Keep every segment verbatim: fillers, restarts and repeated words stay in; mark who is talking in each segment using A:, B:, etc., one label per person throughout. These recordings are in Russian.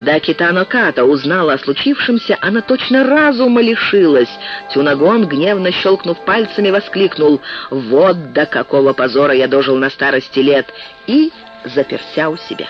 A: Когда Китано Ката узнала о случившемся, она точно разума лишилась. Тюнагон, гневно щелкнув пальцами, воскликнул: «Вот до какого позора я дожил на старости лет!» и заперся у себя.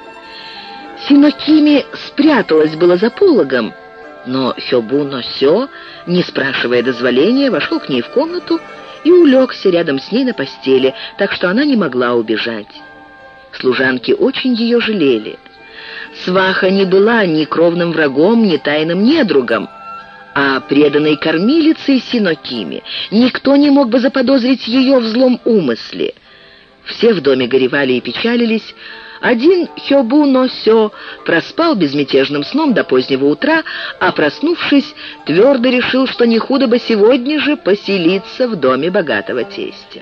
A: Синокими спряталась было за пологом, но Хёбу но Сё, не спрашивая дозволения, вошел к ней в комнату и улегся рядом с ней на постели, так что она не могла убежать. Служанки очень ее жалели. Сваха не была ни кровным врагом, ни тайным недругом, а преданной кормилицей Синокими никто не мог бы заподозрить ее в злом умысле. Все в доме горевали и печалились. Один Хёбу но Сё проспал безмятежным сном до позднего утра, а, проснувшись, твердо решил, что не худо бы сегодня же поселиться в доме богатого тестя.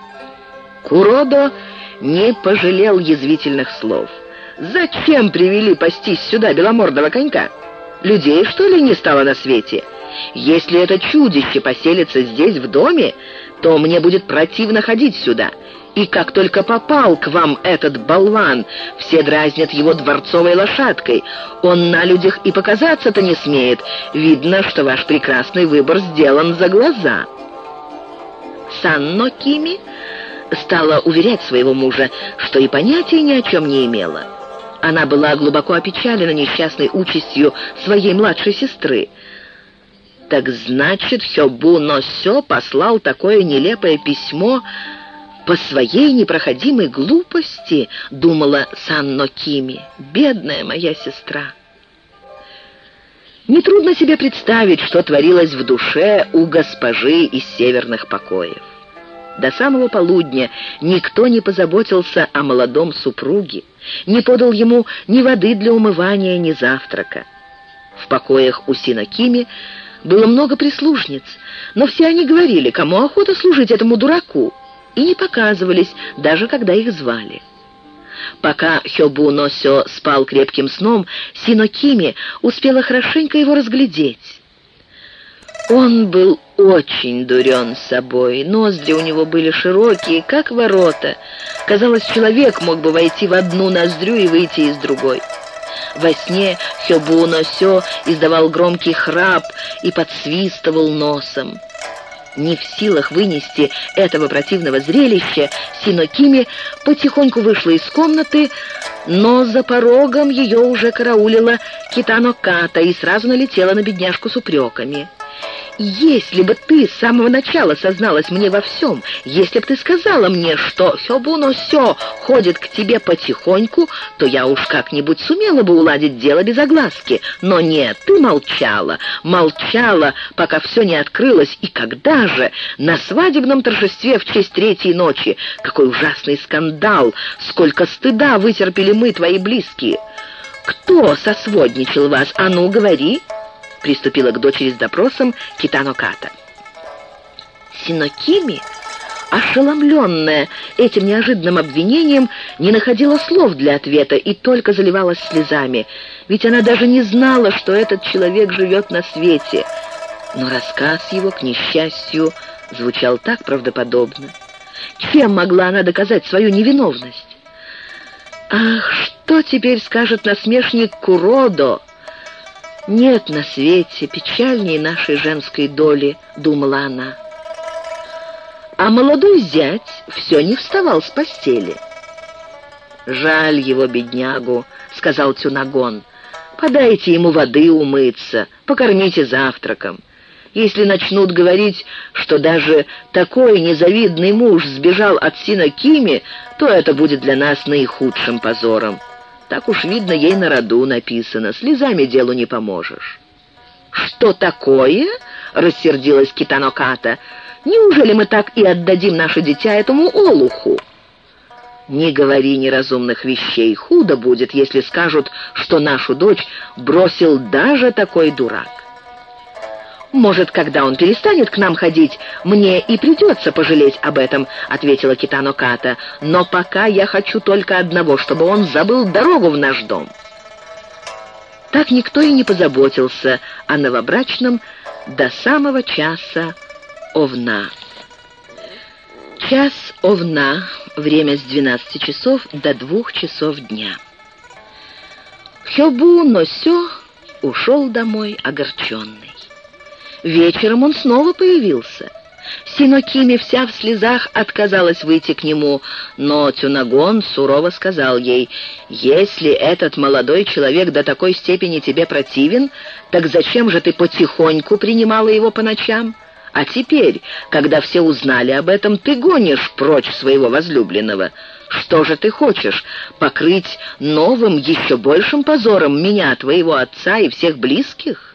A: Куродо не пожалел язвительных слов. «Зачем привели пастись сюда беломордого конька? Людей, что ли, не стало на свете? Если это чудище поселится здесь, в доме, то мне будет противно ходить сюда. И как только попал к вам этот болван, все дразнят его дворцовой лошадкой. Он на людях и показаться-то не смеет. Видно, что ваш прекрасный выбор сделан за глаза». Санно Кими стала уверять своего мужа, что и понятия ни о чем не имела. Она была глубоко опечалена несчастной участью своей младшей сестры. «Так значит, Хёбу но Сё послал такое нелепое письмо по своей непроходимой глупости», — думала Санно Кими. «Бедная моя сестра». Нетрудно себе представить, что творилось в душе у госпожи из северных покоев. До самого полудня никто не позаботился о молодом супруге, не подал ему ни воды для умывания, ни завтрака. В покоях у Синокими было много прислужниц, но все они говорили, кому охота служить этому дураку, и не показывались, даже когда их звали. Пока Хёбу но Сё спал крепким сном, Синокими успела хорошенько его разглядеть. Он был очень дурен собой, ноздри у него были широкие, как ворота. Казалось, человек мог бы войти в одну ноздрю и выйти из другой. Во сне Хёбу но Сё издавал громкий храп и подсвистывал носом. Не в силах вынести этого противного зрелища, Синокими потихоньку вышла из комнаты, но за порогом ее уже караулила Китано Ката и сразу налетела на бедняжку с упреками. «Если бы ты с самого начала созналась мне во всем, если бы ты сказала мне, что Хёбу но Сё ходит к тебе потихоньку, то я уж как-нибудь сумела бы уладить дело без огласки. Но нет, ты молчала, молчала, пока все не открылось. И когда же? На свадебном торжестве в честь третьей ночи. Какой ужасный скандал! Сколько стыда вытерпели мы, твои близкие! Кто сосводничал вас? А ну, говори!» Приступила к дочери с допросом Китано Ката. Синокими, ошеломленная этим неожиданным обвинением, не находила слов для ответа и только заливалась слезами, ведь она даже не знала, что этот человек живет на свете. Но рассказ его, к несчастью, звучал так правдоподобно. Чем могла она доказать свою невиновность? Ах, что теперь скажет насмешник Куродо? «Нет на свете печальнее нашей женской доли», — думала она. А молодой зять все не вставал с постели. «Жаль его, беднягу», — сказал Тюнагон. «Подайте ему воды умыться, покормите завтраком. Если начнут говорить, что даже такой незавидный муж сбежал от Синокими, то это будет для нас наихудшим позором. Так уж, видно, ей на роду написано. Слезами делу не поможешь». «Что такое?» — рассердилась Китано Ката. «Неужели мы так и отдадим наше дитя этому олуху?» «Не говори неразумных вещей. Худо будет, если скажут, что нашу дочь бросил даже такой дурак». «Может, когда он перестанет к нам ходить, мне и придется пожалеть об этом», — ответила Китано Ката. «Но пока я хочу только одного, чтобы он забыл дорогу в наш дом». Так никто и не позаботился о новобрачном до самого часа овна. Час овна, время с двенадцати часов до двух часов дня. Хёбу Носё ушел домой огорченный. Вечером он снова появился. Синокими вся в слезах отказалась выйти к нему, но Тюнагон сурово сказал ей: «Если этот молодой человек до такой степени тебе противен, так зачем же ты потихоньку принимала его по ночам? А теперь, когда все узнали об этом, ты гонишь прочь своего возлюбленного. Что же ты хочешь, покрыть новым, еще большим позором меня, твоего отца и всех близких?»